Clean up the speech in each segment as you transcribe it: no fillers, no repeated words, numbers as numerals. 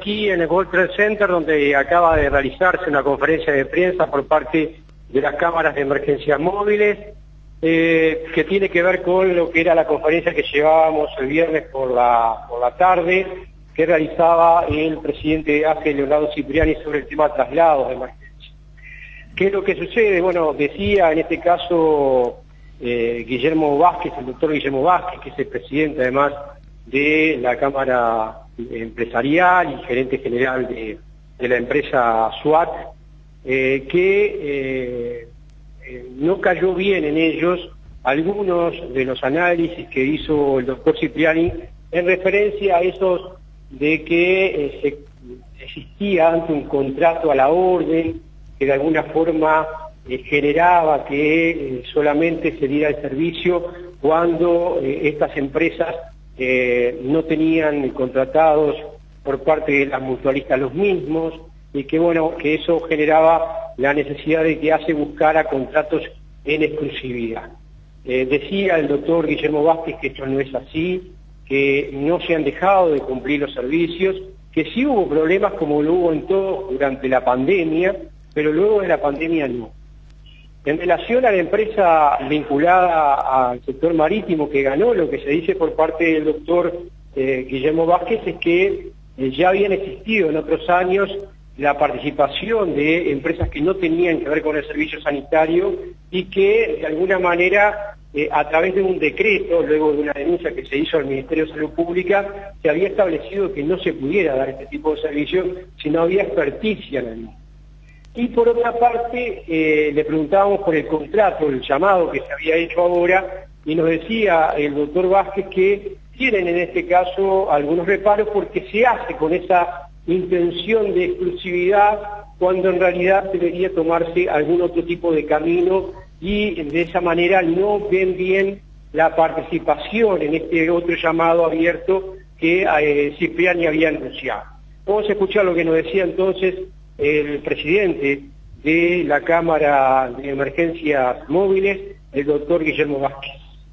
aquí en el World Trade Center, donde acaba de realizarse una conferencia de prensa por parte de las cámaras de emergencia móviles, que tiene que ver con lo que era la conferencia que llevábamos el viernes por la tarde, que realizaba el presidente de ACE, Leonardo Cipriani, sobre el tema de traslados de emergencia. ¿Qué es lo que sucede? Bueno, decía en este caso Guillermo Vázquez, el doctor Guillermo Vázquez, que es el presidente además de la Cámara Empresarial y gerente general de la empresa SWAT, que no cayó bien en ellos algunos de los análisis que hizo el doctor Cipriani en referencia a esos de que existía antes un contrato a la orden que de alguna forma generaba que solamente se diera el servicio cuando estas empresas no tenían contratados por parte de las mutualistas los mismos, y que bueno, que eso generaba la necesidad de que ACE buscara contratos en exclusividad. Decía el doctor Guillermo Vázquez que esto no es así, que no se han dejado de cumplir los servicios, que sí hubo problemas como lo hubo en todos durante la pandemia, pero luego de la pandemia no. En relación a la empresa vinculada al sector marítimo que ganó, lo que se dice por parte del doctor Guillermo Vázquez es que ya habían existido en otros años la participación de empresas que no tenían que ver con el servicio sanitario y que de alguna manera a través de un decreto, luego de una denuncia que se hizo al Ministerio de Salud Pública, se había establecido que no se pudiera dar este tipo de servicios si no había experticia en el mismo. Y por otra parte, le preguntábamos por el contrato, el llamado que se había hecho ahora, y nos decía el doctor Vázquez que tienen en este caso algunos reparos porque se hace con esa intención de exclusividad cuando en realidad debería tomarse algún otro tipo de camino y de esa manera no ven bien la participación en este otro llamado abierto que Cipriani había anunciado. Vamos a escuchar lo que nos decía entonces el presidente de la Cámara de Emergencias Móviles, el doctor Guillermo Vázquez.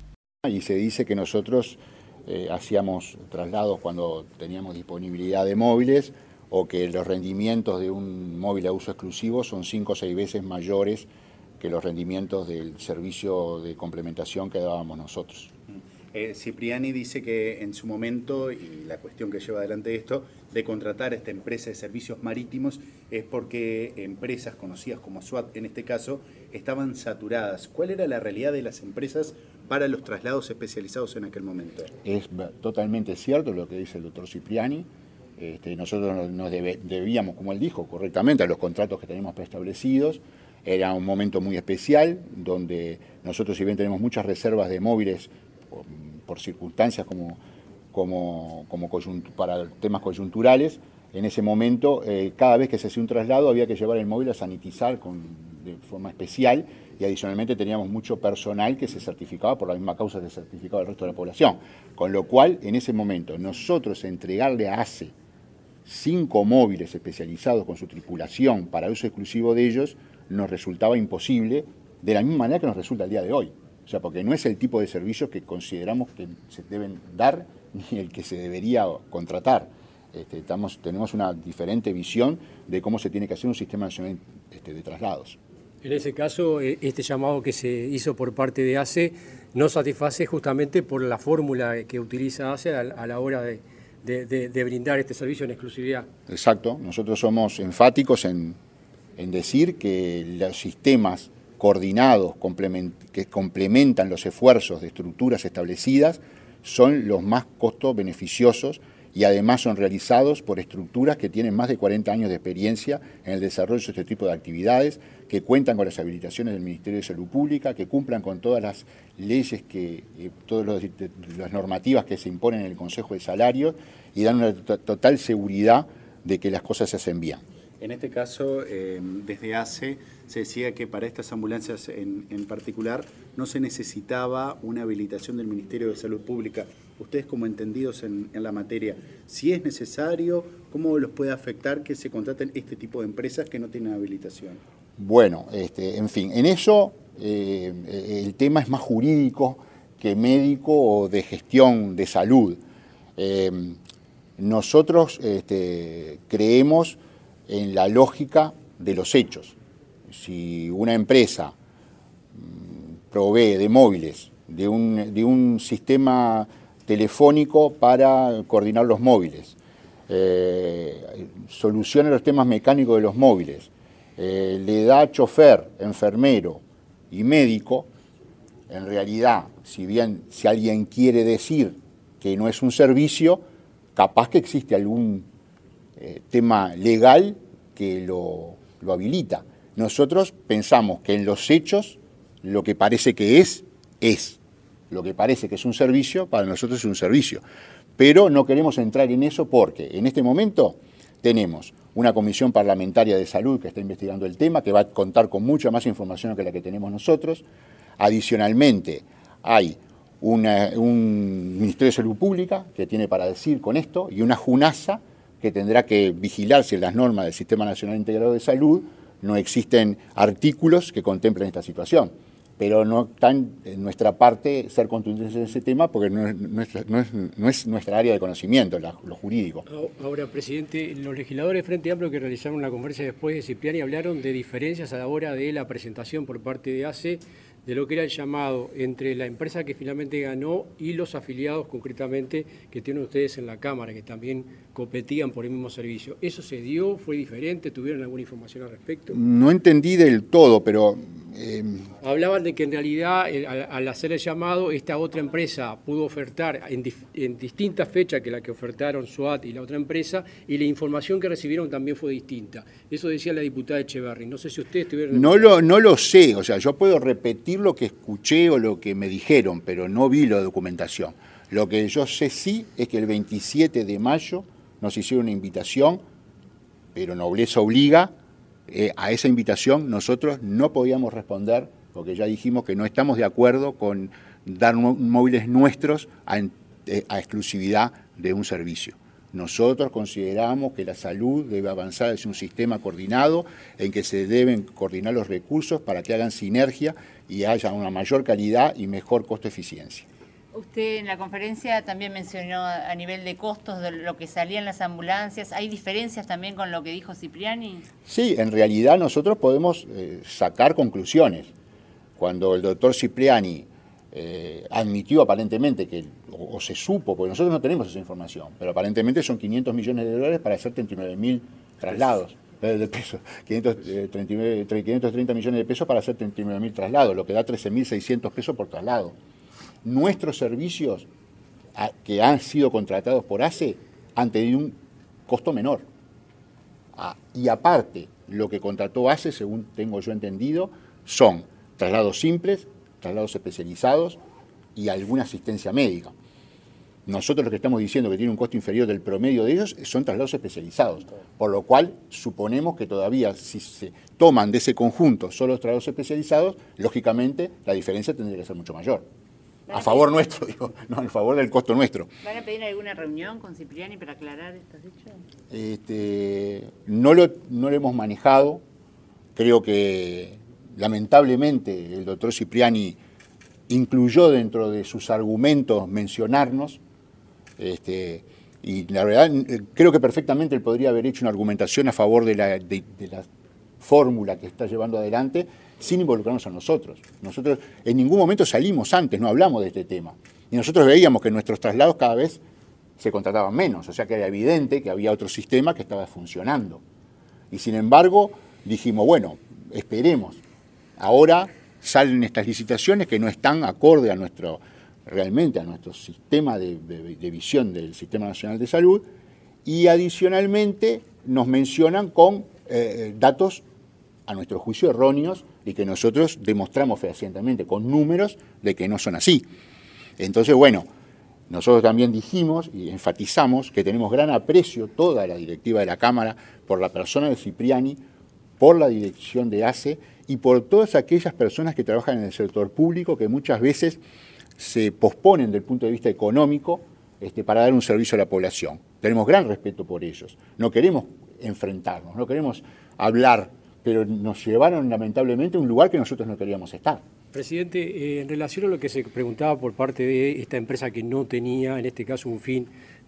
Y se dice que nosotros hacíamos traslados cuando teníamos disponibilidad de móviles o que los rendimientos de un móvil a uso exclusivo son 5 o 6 veces mayores que los rendimientos del servicio de complementación que dábamos nosotros. Cipriani dice que en su momento, y la cuestión que lleva adelante esto, de contratar a esta empresa de servicios marítimos es porque empresas conocidas como SWAT, en este caso, estaban saturadas. ¿Cuál era la realidad de las empresas para los traslados especializados en aquel momento? Es totalmente cierto lo que dice el doctor Cipriani. Nosotros nos debíamos, como él dijo correctamente, a los contratos que teníamos preestablecidos. Era un momento muy especial, donde nosotros, si bien tenemos muchas reservas de móviles por circunstancias para temas coyunturales, en ese momento, cada vez que se hacía un traslado había que llevar el móvil a sanitizar de forma especial, y adicionalmente teníamos mucho personal que se certificaba por la misma causa que se certificaba el resto de la población. Con lo cual, en ese momento, nosotros entregarle a ACE 5 móviles especializados con su tripulación para uso exclusivo de ellos, nos resultaba imposible, de la misma manera que nos resulta el día de hoy. O sea, porque no es el tipo de servicios que consideramos que se deben dar ni el que se debería contratar. Tenemos una diferente visión de cómo se tiene que hacer un sistema nacional de traslados. En ese caso, este llamado que se hizo por parte de ACE no satisface justamente por la fórmula que utiliza ACE a la hora de brindar este servicio en exclusividad. Exacto. Nosotros somos enfáticos en decir que los sistemas coordinados que complementan los esfuerzos de estructuras establecidas son los más costo beneficiosos y además son realizados por estructuras que tienen más de 40 años de experiencia en el desarrollo de este tipo de actividades, que cuentan con las habilitaciones del Ministerio de Salud Pública, que cumplan con todas las leyes, todas las normativas que se imponen en el Consejo de Salarios y dan una total seguridad de que las cosas se hacen bien. En este caso, desde ACE se decía que para estas ambulancias en particular no se necesitaba una habilitación del Ministerio de Salud Pública. Ustedes, como entendidos en la materia, si es necesario, ¿cómo los puede afectar que se contraten este tipo de empresas que no tienen habilitación? Bueno, en fin, en eso el tema es más jurídico que médico o de gestión de salud. nosotros creemos en la lógica de los hechos. Si una empresa provee de móviles, de un sistema telefónico para coordinar los móviles, soluciona los temas mecánicos de los móviles, le da chofer, enfermero y médico, en realidad, si alguien quiere decir que no es un servicio, capaz que existe algún tema legal que lo habilita. Nosotros pensamos que en los hechos lo que parece que es. Lo que parece que es un servicio, para nosotros es un servicio. Pero no queremos entrar en eso porque en este momento tenemos una comisión parlamentaria de salud que está investigando el tema, que va a contar con mucha más información que la que tenemos nosotros. Adicionalmente, hay un Ministerio de Salud Pública que tiene para decir con esto y una JUNASA que tendrá que vigilar si en las normas del Sistema Nacional Integrado de Salud no existen artículos que contemplen esta situación. Pero no está en nuestra parte ser contundentes en ese tema porque no es nuestra área de conocimiento, lo jurídico. Ahora, presidente, los legisladores de Frente Amplio que realizaron una conferencia después de Cipriani hablaron de diferencias a la hora de la presentación por parte de ACE de lo que era el llamado entre la empresa que finalmente ganó y los afiliados concretamente que tienen ustedes en la Cámara, que también competían por el mismo servicio. ¿Eso se dio? ¿Fue diferente? ¿Tuvieron alguna información al respecto? No entendí del todo, pero... Hablaban de que en realidad al hacer el llamado esta otra empresa pudo ofertar en distintas fechas que la que ofertaron SUAT y la otra empresa y la información que recibieron también fue distinta. Eso decía la diputada Echeverri. No sé si ustedes tuvieron... No lo sé, o sea, yo puedo repetir lo que escuché o lo que me dijeron, pero no vi la documentación. Lo que yo sé sí es que el 27 de mayo nos hicieron una invitación, pero Nobleza obliga. A esa invitación nosotros no podíamos responder porque ya dijimos que no estamos de acuerdo con dar móviles nuestros a exclusividad de un servicio. Nosotros consideramos que la salud debe avanzar hacia un sistema coordinado en que se deben coordinar los recursos para que hagan sinergia y haya una mayor calidad y mejor costo-eficiencia. Usted en la conferencia también mencionó a nivel de costos de lo que salían las ambulancias. ¿Hay diferencias también con lo que dijo Cipriani? Sí, en realidad nosotros podemos sacar conclusiones. Cuando el doctor Cipriani admitió aparentemente que, o se supo, porque nosotros no tenemos esa información, pero aparentemente son 500 millones de dólares para hacer 39.000 traslados de pesos, 530 millones de pesos para hacer 39.000 traslados, lo que da 13.600 pesos por traslado. Nuestros servicios que han sido contratados por ACE han tenido un costo menor. Y aparte, lo que contrató ACE, según tengo yo entendido, son traslados simples, traslados especializados y alguna asistencia médica. Nosotros lo que estamos diciendo que tiene un costo inferior del promedio de ellos son traslados especializados, por lo cual suponemos que todavía si se toman de ese conjunto solo los traslados especializados, lógicamente la diferencia tendría que ser mucho mayor. A favor nuestro, digo, no, a favor del costo nuestro. ¿Van a pedir alguna reunión con Cipriani para aclarar estos hechos? No lo hemos manejado. Creo que lamentablemente el doctor Cipriani incluyó dentro de sus argumentos mencionarnos. Y la verdad, creo que perfectamente él podría haber hecho una argumentación a favor de la fórmula que está llevando adelante sin involucrarnos a nosotros. Nosotros en ningún momento salimos antes, no hablamos de este tema. Y nosotros veíamos que nuestros traslados cada vez se contrataban menos, o sea que era evidente que había otro sistema que estaba funcionando. Y sin embargo, dijimos, bueno, esperemos. Ahora salen estas licitaciones que no están acorde a realmente a nuestro sistema de visión del Sistema Nacional de Salud y adicionalmente nos mencionan con datos a nuestro juicio erróneos y que nosotros demostramos fehacientemente con números de que no son así. Entonces, bueno, nosotros también dijimos y enfatizamos que tenemos gran aprecio, toda la directiva de la Cámara, por la persona de Cipriani, por la dirección de ACE y por todas aquellas personas que trabajan en el sector público que muchas veces se posponen desde el punto de vista económico para dar un servicio a la población. Tenemos gran respeto por ellos. No queremos enfrentarnos, no queremos hablar, pero nos llevaron lamentablemente a un lugar que nosotros no queríamos estar. Presidente, en relación a lo que se preguntaba por parte de esta empresa que no tenía, en este caso, un fin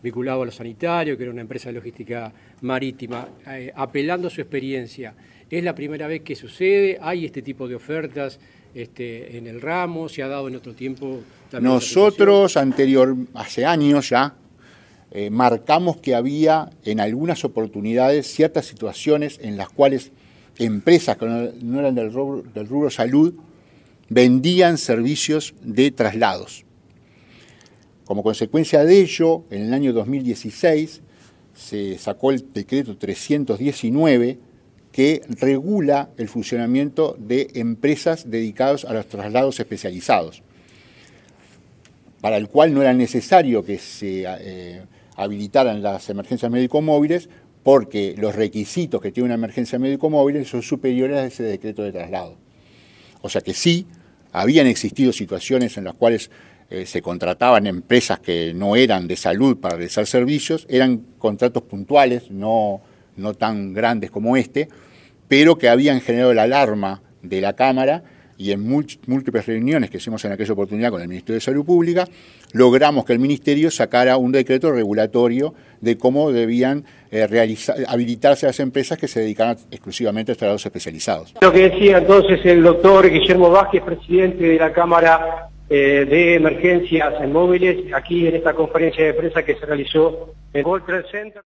vinculado a lo sanitario, que era una empresa de logística marítima, apelando a su experiencia. ¿Es la primera vez que sucede? ¿Hay este tipo de ofertas en el ramo? ¿Se ha dado en otro tiempo también? Nosotros hace años ya, marcamos que había en algunas oportunidades ciertas situaciones en las cuales empresas que no eran del rubro salud vendían servicios de traslados. Como consecuencia de ello, en el año 2016 se sacó el decreto 319 que regula el funcionamiento de empresas dedicadas a los traslados especializados, para el cual no era necesario que se habilitaran las emergencias médico-móviles, porque los requisitos que tiene una emergencia médico-móvil son superiores a ese decreto de traslado. O sea que sí, habían existido situaciones en las cuales se contrataban empresas que no eran de salud para realizar servicios, eran contratos puntuales, no tan grandes como este, pero que habían generado la alarma de la Cámara, y en múltiples reuniones que hicimos en aquella oportunidad con el Ministerio de Salud Pública, logramos que el Ministerio sacara un decreto regulatorio de cómo debían habilitarse las empresas que se dedicaban exclusivamente a traslados especializados. Lo que decía entonces el doctor Guillermo Vázquez, presidente de la Cámara de Emergencias en Móviles, aquí en esta conferencia de prensa que se realizó en World Trade Center.